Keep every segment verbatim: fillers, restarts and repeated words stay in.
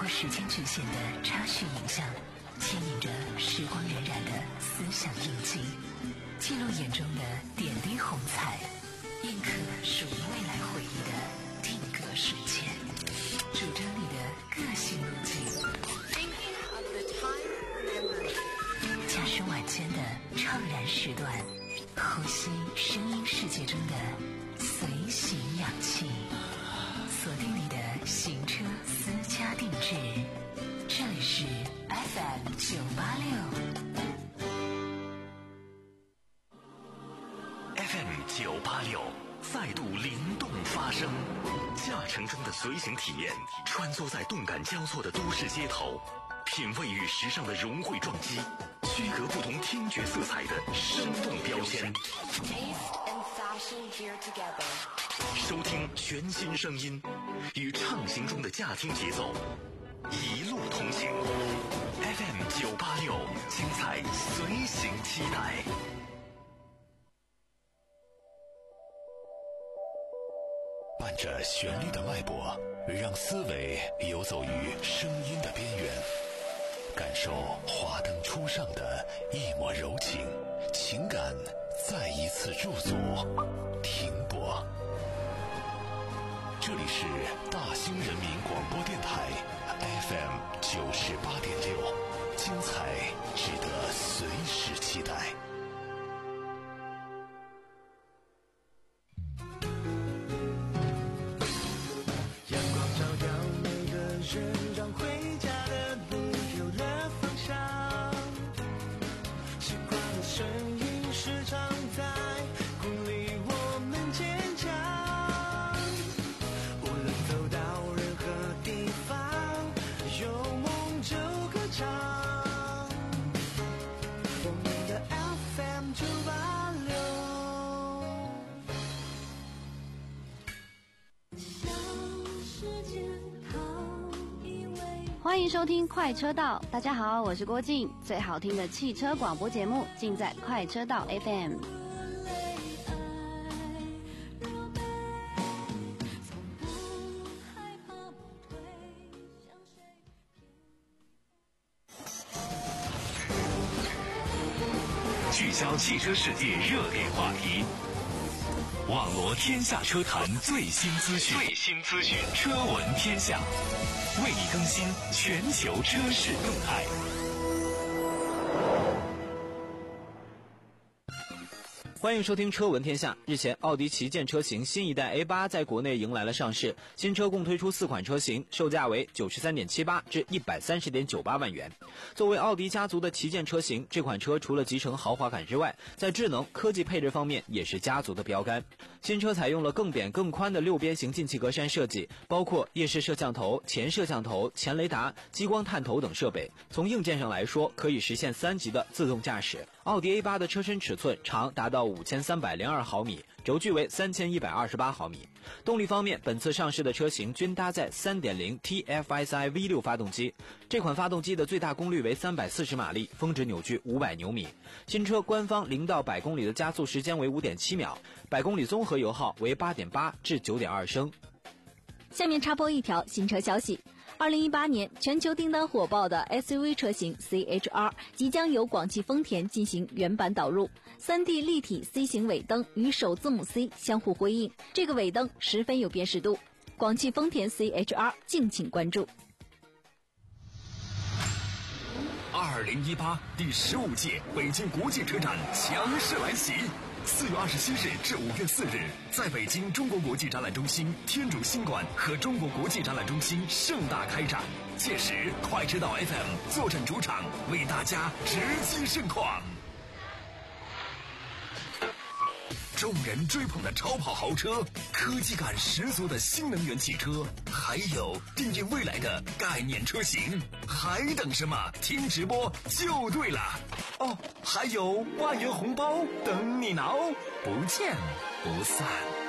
时间局限的插叙影像，牵引着时光荏苒的思想印记，记录眼中的点滴红彩，印刻属于未来回忆的定格瞬间，主张你的个性路径。驾驶晚间的怅然时段，呼吸声音世界中的随行氧气，锁定你的行车私家定制，这里是 F M 九八六。 F M 九八六再度灵动发声，驾乘中的随行体验，穿梭在动感交错的都市街头，品味与时尚的融汇撞击，区隔不同听觉色彩的生动标签。收听全新声音，与畅行中的驾听节奏，一路同行。F M 九八六，精彩随行期待。 伴着旋律的脉搏，让思维游走于声音的边缘，感受华灯初上的一抹柔情，情感再一次驻足停泊。这里是大兴人民广播电台 F M 九十八点六，精彩值得随时期待。 欢迎收听快车道，大家好，我是郭静，最好听的汽车广播节目尽在快车道 F M。 聚焦汽车世界热点话题，网罗天下车坛最新资讯，最新资讯，车闻天下，为你更新全球车市动态。 欢迎收听车闻天下。日前，奥迪旗舰车型新一代 A 八 在国内迎来了上市，新车共推出四款车型，售价为 九十三点七八 至 一百三十点九八万元。作为奥迪家族的旗舰车型，这款车除了集成豪华感之外，在智能科技配置方面也是家族的标杆。新车采用了更扁更宽的六边形进气格栅设计，包括夜视摄像头、前摄像头、前雷达、激光探头等设备。从硬件上来说，可以实现三级的自动驾驶。奥迪 A 八 的车身尺寸长达到五千三百零二毫米，轴距为三千一百二十八毫米。动力方面，本次上市的车型均搭载 三点零 T F S I V 六 发动机，这款发动机的最大功率为三百四十马力，峰值扭矩五百牛米。新车官方零到百公里的加速时间为 五点七秒，百公里综合油耗为 八点八 至 九点二升。 下面插播一条新车消息。二零一八年全球订单火爆的 S U V 车型 C H R 即将由广汽丰田进行原版导入， 三 D 立体 C 型尾灯与首字母 C 相互辉映，这个尾灯十分有辨识度。广汽丰田 C H R 敬请关注。 二零一八第十五届北京国际车展强势来袭，四月二十七日至五月四日，在北京中国国际展览中心、天主新馆和中国国际展览中心盛大开展。届时，快车道 F M 坐镇主场，为大家直击盛况。众人追捧的超跑豪车，科技感十足的新能源汽车，还有定义未来的概念车型，还等什么？听直播就对了哦！还有万元红包等你拿哦，不见不散。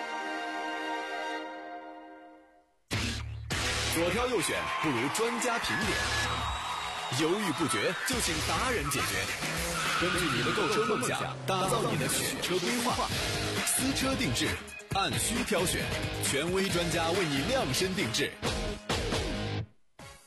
左挑右选不如专家评点，犹豫不决就请达人解决。根据你的购车梦想，打造你的选车规划，私车定制，按需挑选，权威专家为你量身定制。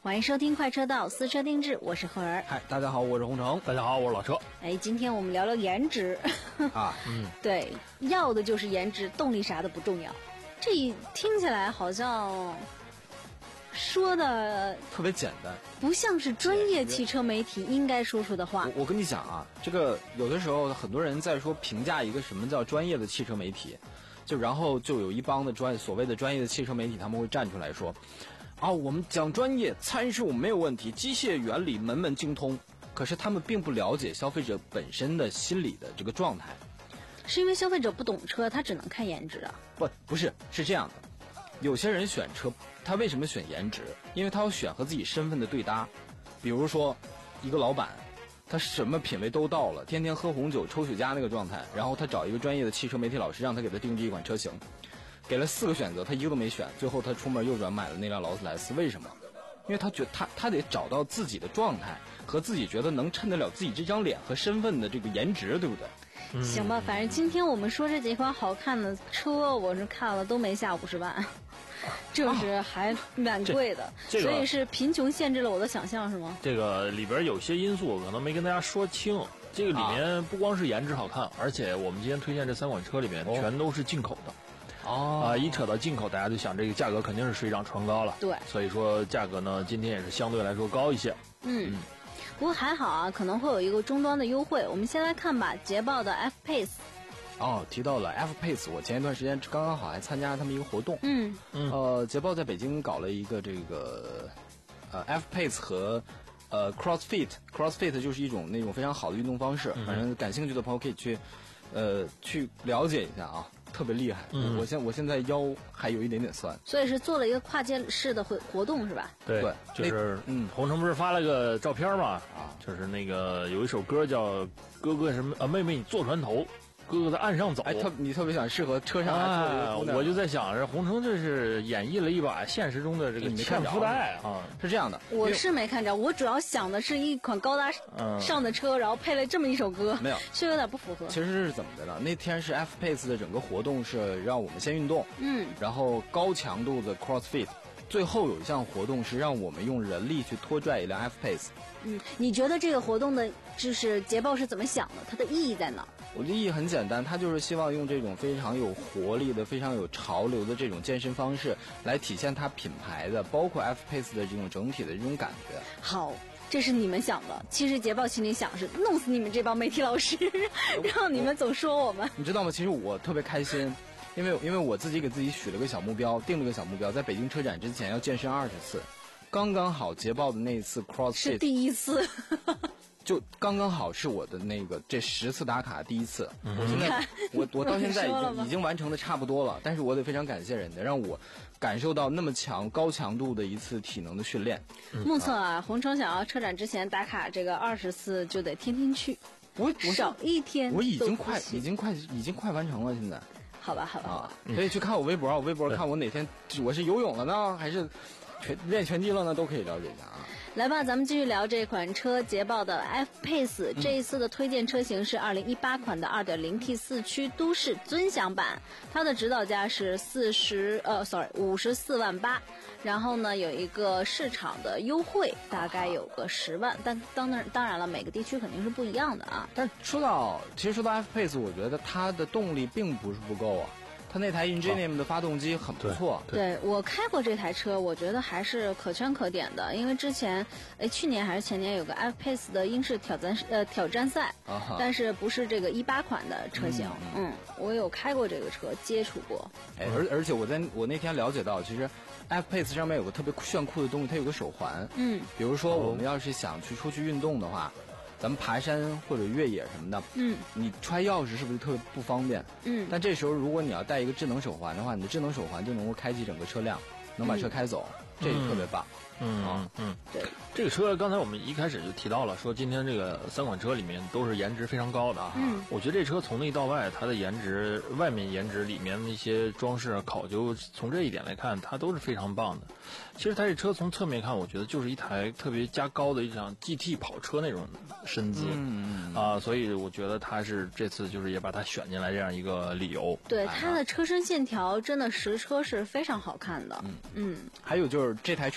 欢迎收听快车道私车定制，我是慧儿。 嗨，大家好，我是洪城。 大家好，我是老车。 哎，今天我们聊聊颜值啊，嗯， 对，要的就是颜值，动力啥的不重要。这听起来好像说的特别简单， 不像是专业汽车媒体应该说出的话。 我, 我跟你讲啊，这个有的时候很多人在说评价一个什么叫专业的汽车媒体，就然后就有一帮的专所谓的专业的汽车媒体，他们会站出来说。啊，我们讲专业，参数没有问题，机械原理门门精通。可是他们并不了解消费者本身的心理的这个状态。 是因为消费者不懂车，他只能看颜值啊？ 不，不是，是这样的。有些人选车，他为什么选颜值？因为他要选和自己身份的对搭。比如说，一个老板，他什么品味都到了，天天喝红酒、抽雪茄那个状态，然后他找一个专业的汽车媒体老师，让他给他定制一款车型。给了四个选择，他一个都没选，最后他出门右转买了那辆劳斯莱斯。为什么？因为他觉得他他得找到自己的状态和自己觉得能衬得了自己这张脸和身份的这个颜值，对不对？ 嗯、行吧，反正今天我们说这几款好看的车，我是看了都没下五十万，就是还蛮贵的、啊这个，所以是贫穷限制了我的想象，是吗？ 这个里边有些因素可能没跟大家说清。这个里面不光是颜值好看，啊、而且我们今天推荐这三款车里面全都是进口的。 哦， 啊，一扯到进口，大家就想这个价格肯定是水涨船高了。 对， 所以说价格呢，今天也是相对来说高一些。 嗯，嗯不过还好啊，可能会有一个终端的优惠。我们先来看吧，捷豹的 F-Pace。 哦，提到了 F-Pace， 我前一段时间刚刚好还参加了他们一个活动。 嗯嗯，呃，捷豹在北京搞了一个这个呃 F-Pace 和呃 CrossFit，CrossFit 就是一种那种非常好的运动方式，嗯、反正感兴趣的朋友可以去呃去了解一下啊。特别厉害，嗯、我现我现在腰还有一点点酸， 所以是做了一个跨界式的活活动是吧？ 对，对就是嗯，洪城不是发了个照片嘛，啊，就是那个有一首歌叫《哥哥什么啊妹妹你坐船头》。哥哥在岸上走， 哎，特你特别想适合车上来坐的姑娘、 哎、我就在想，这洪城这是演绎了一把现实中的这个纤夫的爱啊， 是这样的。 我是没看着，我主要想的是一款高大上的车，嗯、然后配了这么一首歌， 没有， 是有点不符合。 其实是怎么的呢？那天是 F-Pace 的整个活动是让我们先运动， 嗯， 然后高强度的 CrossFit， 最后有一项活动是让我们用人力去拖拽一辆 F-Pace。 嗯，你觉得这个活动的就是捷豹是怎么想的？它的意义在哪？ 我的意义很简单，他就是希望用这种非常有活力的、非常有潮流的这种健身方式，来体现它品牌的，包括 F-Pace 的这种整体的这种感觉。 好，这是你们想的。其实捷豹心里想是弄死你们这帮媒体老师，让你们总说我们。 你知道吗？其实我特别开心，因为因为我自己给自己许了个小目标，定了个小目标，在北京车展之前要健身二十次，刚刚好捷豹的那一次 CrossFit 是第一次。 就刚刚好是我的那个这十次打卡第一次，嗯、我现在我我到现在已经已经完成的差不多了，但是我得非常感谢人家，让我感受到那么强高强度的一次体能的训练。 嗯、目测啊，洪城想要车展之前打卡这个二十次，就得天天去， 我我少一天我已经快已经快已经快完成了，现在。 好吧，好吧， 啊，可以去看我微博，我微博看我哪天我是游泳了呢，还是拳练拳击了呢，都可以了解一下啊。 来吧，咱们继续聊这款车，捷豹的 F-Pace。这一次的推荐车型是二零一八款的 二点零 T 四驱都市尊享版，它的指导价是四十呃 ，sorry 五十四万八，然后呢有一个市场的优惠，大概有个十万，但当然当然了，每个地区肯定是不一样的啊。 但说到其实说到 F-Pace， 我觉得它的动力并不是不够啊。它那台 Ingenium 的发动机很不错， 对, 对, 对我开过这台车，我觉得还是可圈可点的。因为之前，哎，去年还是前年有个 F-Pace 的英式挑战呃挑战赛，啊、但是不是这个一八款的车型。嗯, 嗯，我有开过这个车，接触过。 哎，而而且我在我那天了解到，其实 F-Pace 上面有个特别炫酷的东西，它有个手环。 嗯， 比如说我们要是想去出去运动的话。咱们爬山或者越野什么的， 嗯， 你揣钥匙是不是特别不方便？ 嗯， 但这时候如果你要带一个智能手环的话，你的智能手环就能够开启整个车辆，能把车开走，嗯、这也特别棒。 嗯嗯嗯， 对， 这个车刚才我们一开始就提到了，说今天这个三款车里面都是颜值非常高的啊。 嗯， 我觉得这车从内到外，它的颜值，外面颜值里面那些装饰考究，从这一点来看，它都是非常棒的。其实它这车从侧面看，我觉得就是一台特别加高的一辆 G T 跑车那种身姿。 嗯啊，所以我觉得它是这次就是也把它选进来这样一个理由。 对，它的车身线条真的实车是非常好看的。 嗯嗯， 还有就是这台车开起来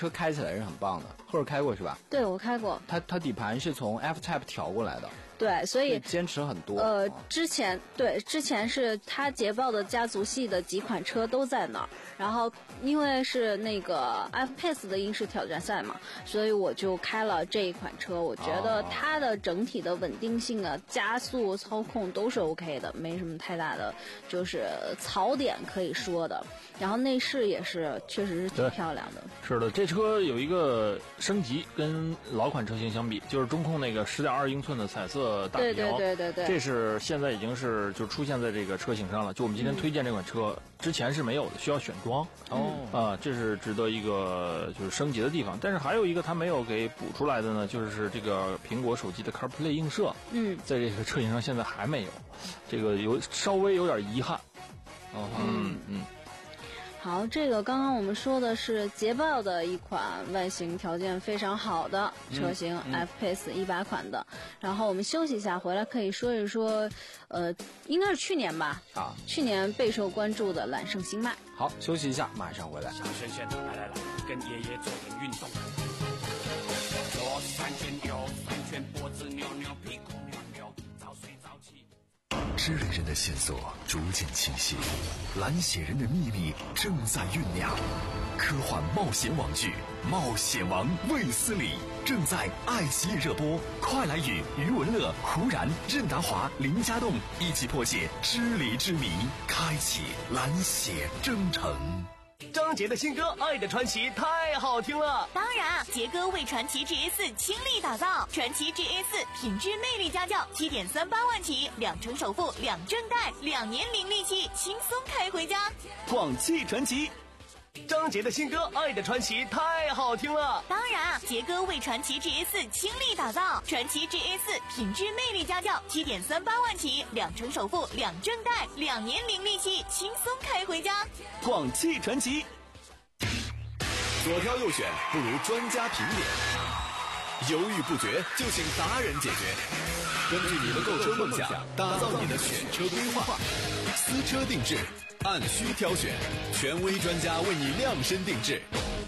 来是很棒的。赫尔开过是吧？ 对，我开过。 它它底盘是从 F-Type 调过来的。 对，所以坚持很多。 呃，之前对之前是它捷豹的家族系的几款车都在那儿，然后因为是那个 F-Pace 的英式挑战赛嘛，所以我就开了这一款车。我觉得它的整体的稳定性啊、加速、操控都是 OK 的，没什么太大的就是槽点可以说的。然后内饰也是确实是挺漂亮的。 是的，这车有一个升级，跟老款车型相比，就是中控那个 十点二英寸的彩色大屏， 对对对对对， 这是现在已经是就出现在这个车型上了。就我们今天推荐这款车，嗯、之前是没有的，需要选装。 哦， 啊，这是值得一个就是升级的地方。但是还有一个它没有给补出来的呢，就是这个苹果手机的 CarPlay 映射， 嗯， 在这个车型上现在还没有，这个有稍微有点遗憾。 哦， 嗯嗯。 好，这个刚刚我们说的是捷豹的一款外形条件非常好的车型、 嗯嗯、 F-Pace 一八款的。然后我们休息一下，回来可以说一说，呃，应该是去年吧？ 啊， 去年备受关注的揽胜星脉。 好，休息一下，马上回来。 小轩轩，来来来，跟爷爷做点运动。左三圈，右三圈，脖子扭扭，屁股扭扭，早睡早起。 知人人的线索逐渐清晰，蓝血人的秘密正在酝酿。科幻冒险网剧《冒险王卫斯理》正在爱奇艺热播，快来与余文乐、胡然、任达华、林家栋一起破解支离之谜，开启蓝血征程。 张杰的新歌《爱的传奇》太好听了。 当然，杰哥为传奇 G A 四倾力打造，传奇 G A 四品质魅力家教，七点三八万起，两成首付，两证贷，两年零利息，轻松开回家。 广汽传祺。张杰的新歌《爱的传奇》太好听了。 当然，杰哥为传奇 G A 四倾力打造，传奇 G A 四品质魅力家教，七点三八万起，两成首付，两证贷，两年零利息，轻松开回家。 广汽传祺。 左挑右选不如专家评点，犹豫不决就请达人解决。根据你的购车梦想，打造你的选车规划，私车定制，按需挑选，权威专家为你量身定制。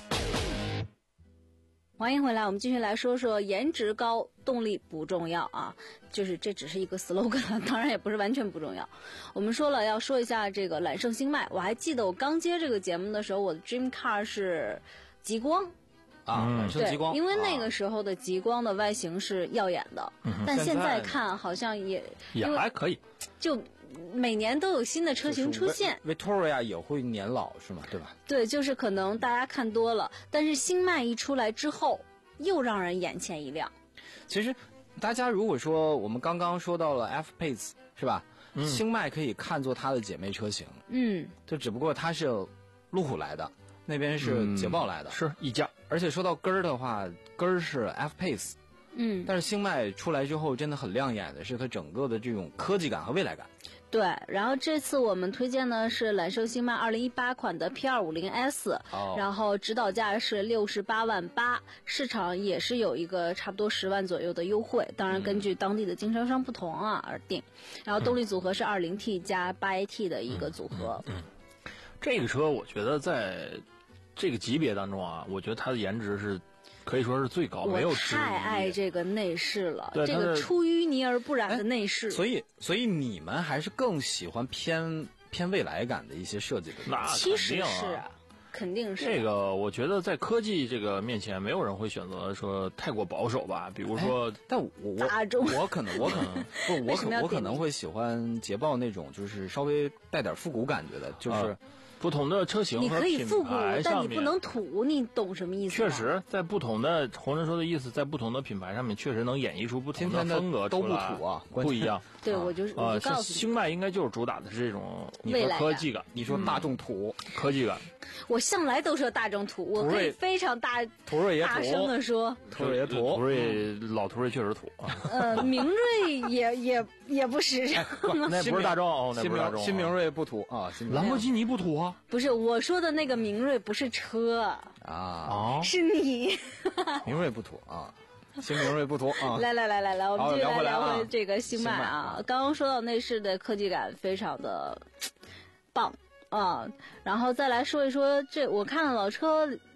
欢迎回来，我们继续来说说颜值高动力不重要啊，就是这只是一个 slogan， 当然也不是完全不重要。我们说了要说一下这个揽胜星脉，我还记得我刚接这个节目的时候，我的 dream car 是极光啊，揽胜极光， 因为那个时候的极光的外形是耀眼的，嗯、但现在看好像也也还可以， 就每年都有新的车型出现。 就是、Victoria 也会年老是吗？对吧？ 对，就是可能大家看多了，但是星脉一出来之后，又让人眼前一亮。 其实大家如果说我们刚刚说到了 F-Pace 是吧？嗯、星脉可以看作它的姐妹车型， 嗯， 就只不过它是路虎来的，那边是捷豹来的， 嗯、是一家。 而且说到根儿的话，根儿是 F-Pace， 嗯， 但是星脉出来之后，真的很亮眼的是它整个的这种科技感和未来感。 对，然后这次我们推荐的是揽胜星脉二零一八款的 P 二五零 S， 哦， 然后指导价是六十八万八，市场也是有一个差不多十万左右的优惠，当然根据当地的经销商不同啊而定。然后动力组合是 二零 T 加 八 A T 的一个组合。 嗯，嗯嗯这个车我觉得在这个级别当中啊，我觉得它的颜值是可以说是最高，没有之一。 我太爱这个内饰了， 这个出淤泥而不染的内饰。 所以，所以你们还是更喜欢偏偏未来感的一些设计的。 那其实是啊，肯定是、啊。 这个我觉得在科技这个面前，没有人会选择说太过保守吧。比如说， 但我我我可能我可能不我可我可能会喜欢捷豹那种就是稍微带点复古感觉的，就是。 啊不同的车型和品牌上面， 你可以复古，但你不能土，你懂什么意思？ 确实，在不同的红人说的意思，在不同的品牌上面，确实能演绎出不同的风格出来， 都不土啊， 不一样。 对，我就是我就告诉你， 星脉应该就是主打的是这种未来科技感。 你说大众土， 嗯、科技感。 我向来都说大众土，我可以非常大途锐也土， 大声的说， 途锐也土， 途锐老途锐确实土啊。 呃，明锐也也也不时尚， 那不是大众，那不是大众， 新明锐不土啊， 兰博基尼不土啊。 不是我说的那个明锐不是车啊， 是你。 明锐不土啊。新明锐不土啊！ 来来来来来，我们继续来聊回这个星脉啊。 啊刚刚说到内饰的科技感非常的棒啊，然后再来说一说这，我看老车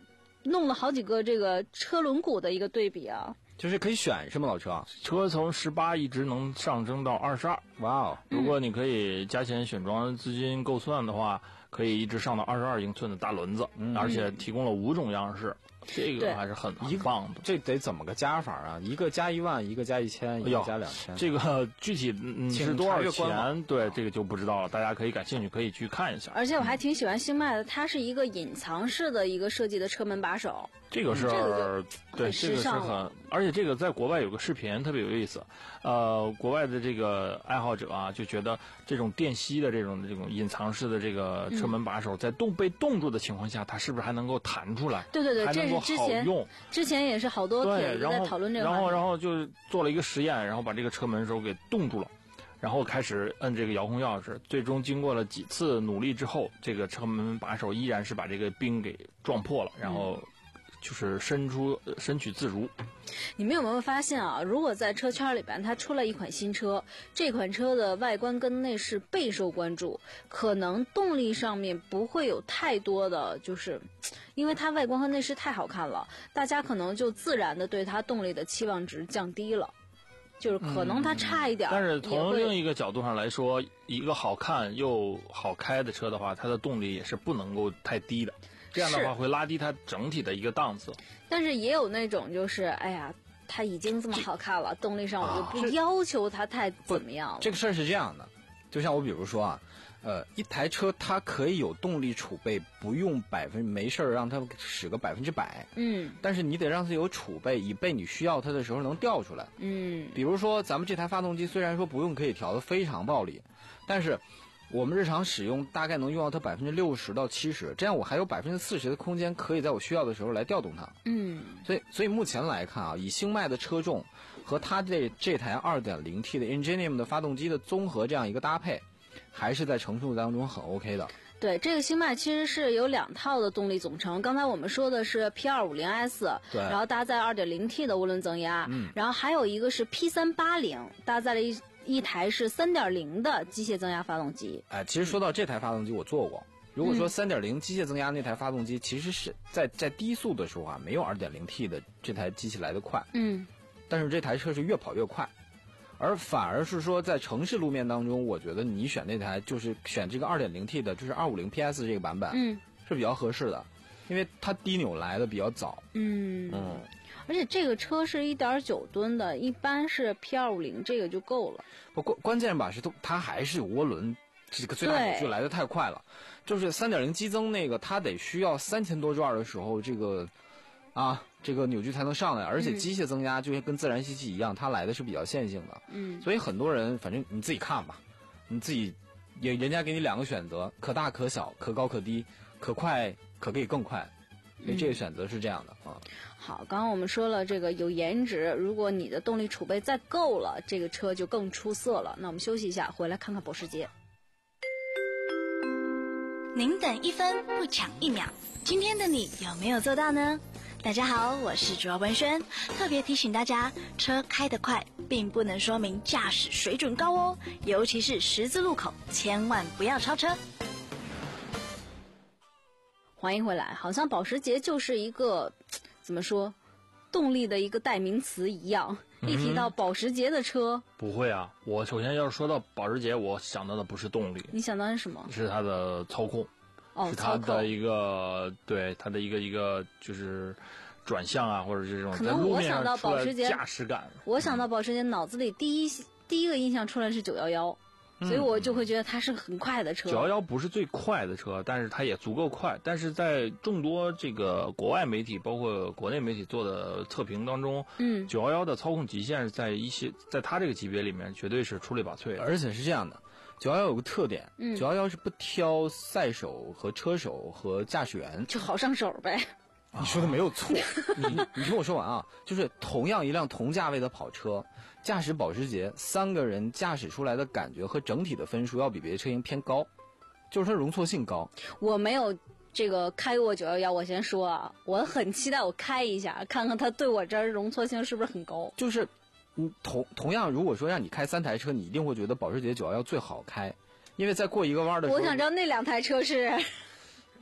弄了好几个这个车轮毂的一个对比啊。 就是可以选是吗？老车车从十八一直能上升到二十二， 哇哦！ 如果你可以加钱选装资金够算的话，可以一直上到二十二英寸的大轮子，嗯、而且提供了五种样式。这个还是很很棒的， 这得怎么个加法啊？一个加一万，一个加一千，一个加两千。 这个具体嗯是多少钱？对，这个就不知道了。大家可以感兴趣可以去看一下。 而且我还挺喜欢星脉的，它是一个隐藏式的一个设计的车门把手。 这个是、 嗯、 对，这个是很，而且这个在国外有个视频特别有意思。呃，国外的这个爱好者啊，就觉得这种电吸的这种这种隐藏式的这个车门把手，在冻被冻住的情况下，它是不是还能够弹出来？ 对对对， 这是之前之前也是好多帖子在讨论这个。 然后然后就做了一个实验，然后把这个车门手给冻住了，然后开始摁这个遥控钥匙，最终经过了几次努力之后，这个车门把手依然是把这个冰给撞破了，然后就是伸出伸取自如。 你们有没有发现啊？如果在车圈里边它出了一款新车，这款车的外观跟内饰备受关注，可能动力上面不会有太多的，就是因为它外观和内饰太好看了，大家可能就自然的对它动力的期望值降低了，就是可能它差一点、嗯、 但是从另一个角度上来说，一个好看又好开的车的话，它的动力也是不能够太低的，这样的话会拉低它整体的一个档次。 但是也有那种就是哎呀它已经这么好看了，动力上我就不要求它太怎么样了、啊、 这个事儿是这样的，就像我比如说啊呃，一台车它可以有动力储备，不用百分没事儿让它使个百分之百， 嗯， 但是你得让它有储备，以备你需要它的时候能调出来， 嗯， 比如说咱们这台发动机虽然说不用可以调得非常暴力，但是我们日常使用大概能用到它百分之六十到七十，这样我还有百分之四十的空间可以在我需要的时候来调动它， 嗯， 所以所以目前来看啊，以星脉的车重和它这这台 二点零 T 的 Ingenium 的发动机的综合这样一个搭配，还是在成熟当中很 OK 的。 对，这个星脉其实是有两套的动力总成，刚才我们说的是 P 二五零 S， 对， 然后搭载 二点零 T 的涡轮增压， 嗯， 然后还有一个是 P 三八零，搭载了一一台是 三点零 的机械增压发动机。 哎，其实说到这台发动机我做过，如果说 三点零 机械增压那台发动机其实是在在低速的时候啊，没有 二点零 T 的这台机器来得快， 嗯， 但是这台车是越跑越快，而反而是说在城市路面当中，我觉得你选那台就是选这个 二点零 T 的，就是二五零 P S 这个版本， 嗯， 是比较合适的，因为它低扭来的比较早， 嗯嗯， 而且这个车是 一点九 吨的，一般是 P 二五零 这个就够了。 不关关键吧是它还是有涡轮，这个最大扭矩来的太快了，就是 三点零 激增那个它得需要三千多转的时候，这个啊这个扭矩才能上来，而且机械增压就跟自然吸气一样，它来的是比较线性的， 嗯， 所以很多人反正你自己看吧，你自己也人家给你两个选择，可大可小，可高可低，可快可可以更快，所以这个选择是这样的啊。 好，刚刚我们说了这个有颜值，如果你的动力储备再够了，这个车就更出色了。那我们休息一下，回来看看保时捷。 您等一分不抢一秒，今天的你有没有做到呢？大家好，我是主要文轩，特别提醒大家，车开得快并不能说明驾驶水准高哦，尤其是十字路口，千万不要超车。 欢迎回来，好像保时捷就是一个怎么说动力的一个代名词一样， 嗯、 一提到保时捷的车， 不会啊，我首先要是说到保时捷，我想到的不是动力， 你想到是什么？ 是它的操控， 哦， 是它的一个对它的一个一个就是转向啊，或者这种可能我想到保时捷驾驶感， 我想到保时捷脑子里第一第一个印象出来是九一一。所以我就会觉得它是很快的车。 九一一不是最快的车，但是它也足够快。但是在众多这个国外媒体，包括国内媒体做的测评当中， 嗯， 九一一的操控极限在一些在它这个级别里面绝对是出类拔萃的。 而且是这样的，九一一有个特点， 嗯， 九一一是不挑赛手和车手和驾驶员， 就好上手呗。 你说的没有错，你你听我说完啊，就是同样一辆同价位的跑车，驾驶保时捷三个人驾驶出来的感觉和整体的分数要比别的车型偏高，就是它容错性高。 我没有这个开过九一一，我先说啊，我很期待我开一下，看看它对我这儿容错性是不是很高。 就是你同同样，如果说让你开三台车，你一定会觉得保时捷九一一最好开，因为在过一个弯的时候， 我想知道那两台车是。 嗯，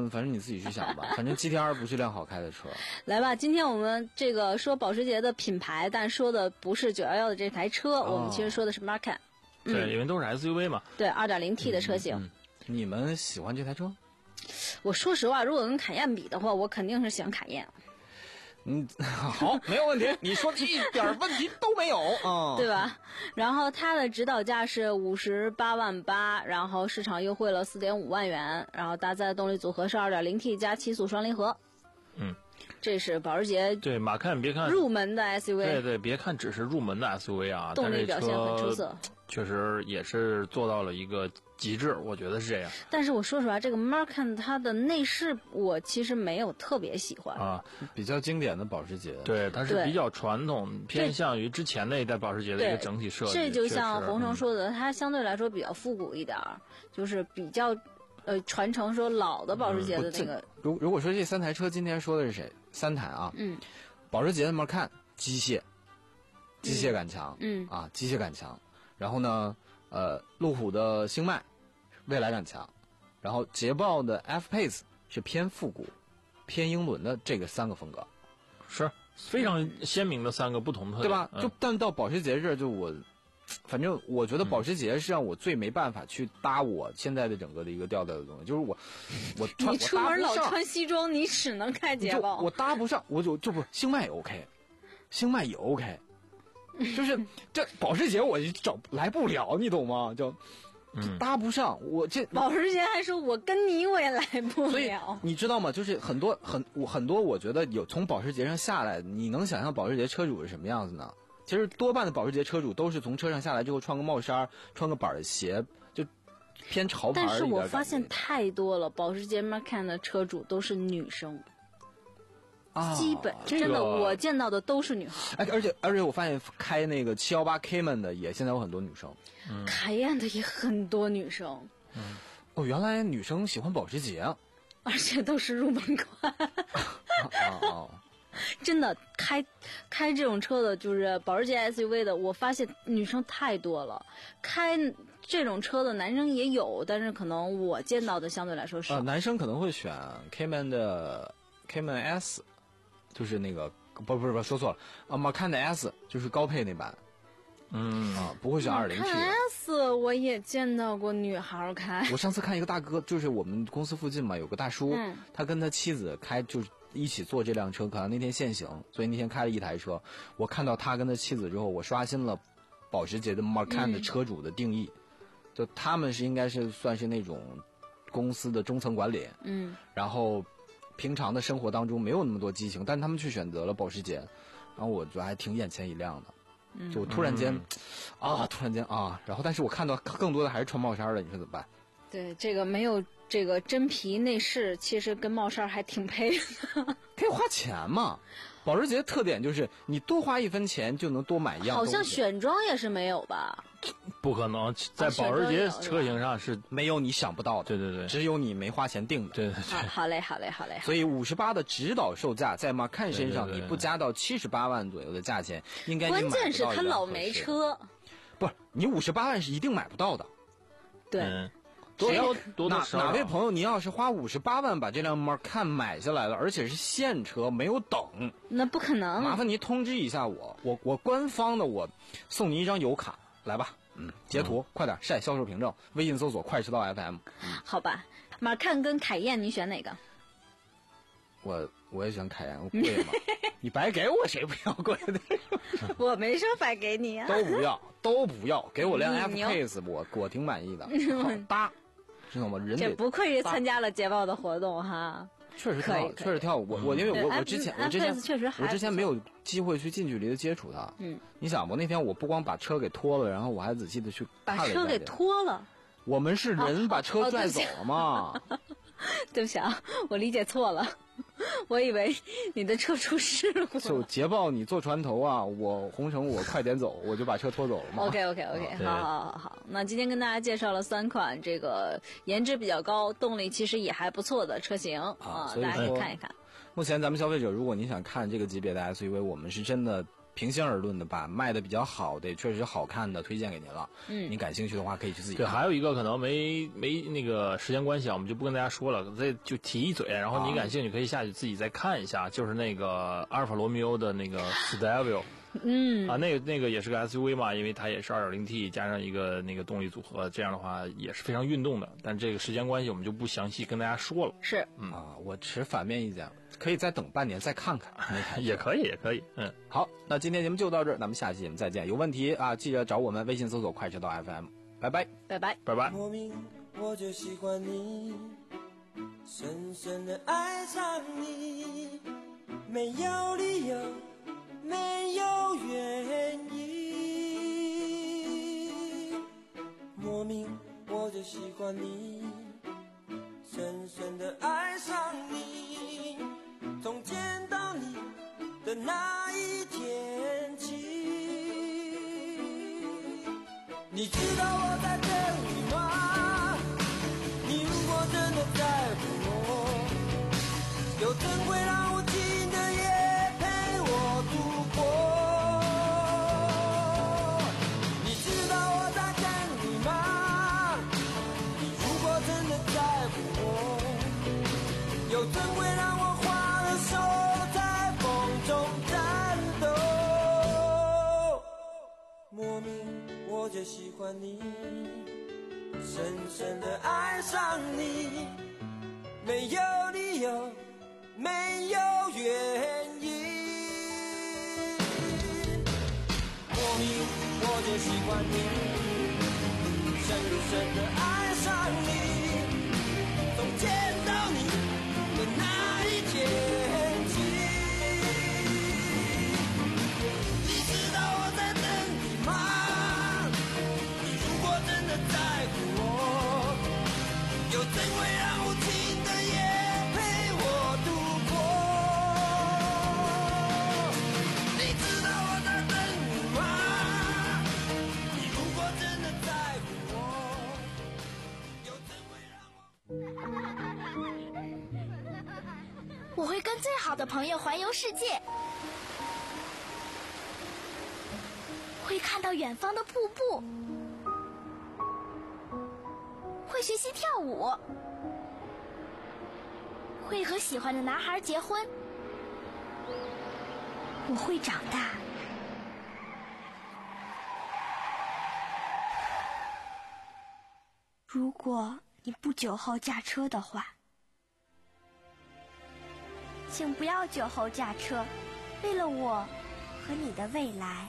嗯，反正你自己去想吧。反正 G T R 不是辆好开的车。 来吧，今天我们这个说保时捷的品牌，但说的不是九一一的这台车，哦、我们其实说的是 Macan。 对，因为都是 S U V 嘛。 对， 二点零 T 的车型、 嗯嗯。你们喜欢这台车？ 我说实话，如果跟凯宴比的话，我肯定是喜欢凯宴。 嗯，好，没有问题，你说的一点问题都没有啊， 嗯、对吧？然后它的指导价是五十八万八，然后市场优惠了四点五万元，然后搭载的动力组合是 二点零 T 加七速双离合。 嗯， 这是保时捷对马看别看入门的 S U V， 对对，别看只是入门的 S U V 啊， 动力表现很出色， 确实也是做到了一个极致，我觉得是这样。 但是我说实话，这个 Macan 它的内饰我其实没有特别喜欢啊， 比较经典的保时捷， 对，它是比较传统，偏向于之前那一代保时捷的一个整体设计。 这就像洪城说的，它相对来说比较复古一点，就是比较呃传承说老的保时捷的那个。 嗯、如如果说这三台车今天说的是谁？三台啊， 嗯， 保时捷的 Macan 机械，机械感强， 嗯啊，机械感强。然后呢，呃，路虎的星脉，未来感强。然后捷豹的 F-Pace 是偏复古、偏英伦的这个三个风格， 是非常鲜明的三个不同的特点， 对吧？ 嗯、 就但到保时捷这儿，就我，反正我觉得保时捷是让我最没办法去搭我现在的整个的一个调调的东西，就是我，我穿你出门老穿西装，你只能开捷豹， 我搭不上，我就就不星脉也 OK， 星脉也 OK。就是这保时捷我就找来不了，你懂吗？就就搭不上。我这保时捷还说我跟你我也来不了。 所以你知道吗？就是很多很我很多，我觉得有从保时捷上下来，你能想象保时捷车主是什么样子呢？其实多半的保时捷车主都是从车上下来之后穿个帽衫，穿个板的鞋，就偏潮牌。 但是我发现太多了，保时捷 Macan 的车主都是女生。 啊， 基本真的、这个、我见到的都是女孩， 哎，而且而且我发现开那个七一八 Cayman 的也现在有很多女生， 嗯、 凯宴的也很多女生， 嗯，哦，原来女生喜欢保时捷， 而且都是入门款， 啊啊， 真的开开这种车的，就是保时捷 S U V 的，我发现女生太多了，开这种车的男生也有，但是可能我见到的相对来说少， 呃，男生可能会选 Cayman 的 Cayman S。就是那个不不是不说错了啊，马看的 S 就是高配那版， 嗯啊，不会选二零 T 的。 S 我也见到过女孩开。 我上次看一个大哥，就是我们公司附近嘛，有个大叔， 嗯、 他跟他妻子开，就是一起坐这辆车，可能那天限行，所以那天开了一台车。我看到他跟他妻子之后，我刷新了保时捷的 Macan 的车主的定义，嗯、就他们是应该是算是那种公司的中层管理， 嗯， 然后。平常的生活当中没有那么多激情，但他们却选择了保时捷，然后我觉得还挺眼前一亮的，就突然间， 嗯、 啊，突然间啊，然后但是我看到更多的还是穿帽衫的，你说怎么办？ 对，这个没有这个真皮内饰，其实跟帽衫还挺配的， 可以花钱嘛。保时捷的特点就是你多花一分钱就能多买一样东西。 好像选装也是没有吧？ 不可能，在保时捷车型上是没有你想不到的。 对对对， 只有你没花钱定的。 对对对。 好，好嘞，好嘞，好嘞。 所以五十八的指导售价在Macan身上，你不加到七十八万左右的价钱，应该你买不到。 关键是他老没车。 不是，你五十八万是一定买不到的。 对。 嗯多多多哪哪位朋友，您要是花五十八万把这辆 Macan 买下来了，而且是现车，没有等， 那不可能。 麻烦您通知一下我，我我官方的我送您一张油卡，来吧，嗯，截图、嗯、快点晒销售凭证，微信搜索快车道 F M。嗯、 好吧 ，Macan 跟凯宴，你选哪个？ 我我也选凯宴，贵吗？你白给我，谁不要贵的？ 我没说白给你啊。 都不要，都不要，给我辆 F-Pace， 我我挺满意的，好搭。知道吗？人这不愧是参加了捷豹的活动哈， 确实跳，确实跳。我我因为我我之前我之前确实我之前没有机会去近距离的接触它。 嗯， 你想我那天我不光把车给拖了，然后我还仔细的去看了一下。 把车给拖了？ 我们是人把车拽走了嘛？ 对不起啊，我理解错了。我以为你的车出事故了。 就捷豹，你坐船头啊，我红城我快点走，我就把车拖走了嘛。 OK OK OK， 好好好好。那今天跟大家介绍了三款这个颜值比较高、动力其实也还不错的车型啊，大家可以看一看。 目前咱们消费者，如果您想看这个级别的 S U V， 我们是真的平心而论的把卖的比较好的、确实好看的推荐给您了。 嗯， 您感兴趣的话可以去自己对， 看。 还有一个可能没没那个时间关系啊，我们就不跟大家说了，再就提一嘴，然后你感兴趣可以下去自己再看一下，就是那个阿尔法罗密欧的那个 Stelvio。 嗯啊，那个那个也是个 S U V 嘛，因为它也是 二点零 T 加上一个那个动力组合，这样的话也是非常运动的。但这个时间关系，我们就不详细跟大家说了。 是， 嗯啊，我持反面意见，可以再等半年再看看， 也可以，也可以。嗯， 好，那今天节目就到这儿，咱们下期节目再见。有问题啊，记得找我们微信搜索快车道 F M， 拜拜， 拜拜， 拜拜。 莫名我就喜欢你，深深的爱上你，没有理由，没有原因，莫名我就喜欢你，深深的爱上你，从见到你的那一天起，你知道我在等你吗？你如果真的在乎我，又怎会让无情的夜陪我度过？你知道我在等你吗？你如果真的在乎我，又怎会让我花了手在风中颤抖？莫名我就喜欢你，深深的爱上你，没有理由，没有原因，莫名我就喜欢你，深深的爱上你，从见到你的那一天起，你知道我在等你吗？你如果真的在乎我，又怎会让无情的夜陪我度过？你知道我在等你吗？你如果真的在乎我，又怎会让我会跟最好的朋友环游世界，会看到远方的瀑布，会学习跳舞，会和喜欢的男孩结婚。我会长大。如果你不酒后驾车的话，请不要酒后驾车，为了我和你的未来。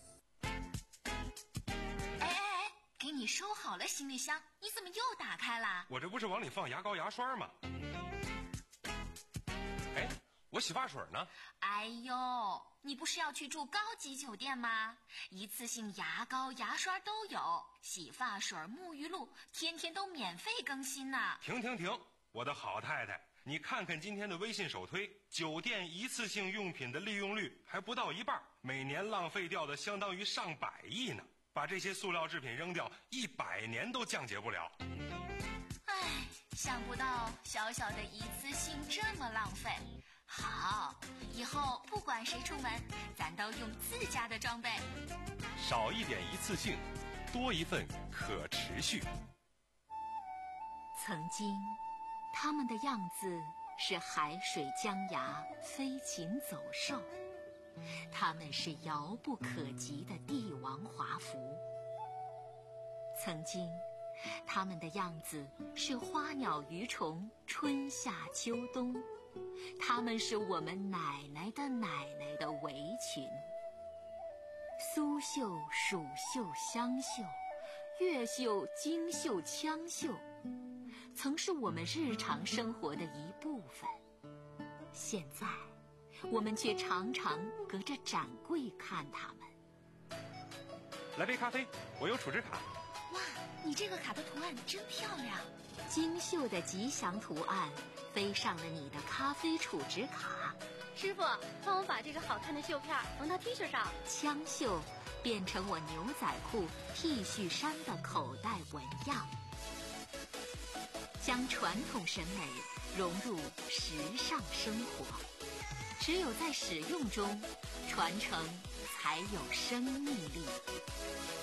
哎哎哎，给你收好了行李箱，你怎么又打开了？ 我这不是往里放牙膏牙刷吗？哎，我洗发水呢？ 哎呦，你不是要去住高级酒店吗？一次性牙膏牙刷都有，洗发水沐浴露天天都免费更新呢。 停停停，我的好太太，你看看今天的微信首推，酒店一次性用品的利用率还不到一半，每年浪费掉的相当于上百亿呢。把这些塑料制品扔掉，一百年都降解不了。 唉，想不到小小的一次性这么浪费。好，以后不管谁出门，咱都用自家的装备。 少一点一次性，多一份可持续。 曾经，他们的样子是海水江崖，飞禽走兽。他们是遥不可及的帝王华服。曾经，他们的样子是花鸟鱼虫，春夏秋冬。他们是我们奶奶的奶奶的围裙。苏绣、蜀绣、湘绣，越绣、京绣、羌绣，曾是我们日常生活的一部分。现在我们却常常隔着展柜看他们。 来杯咖啡，我有储值卡。 哇，你这个卡的图案真漂亮，精绣的吉祥图案飞上了你的咖啡储值卡。 师傅，帮我把这个好看的绣片缝到 T 恤上。 枪绣变成我牛仔裤、T 恤衫的口袋纹样，将传统审美融入时尚生活。 只有在使用中，传承才有生命力。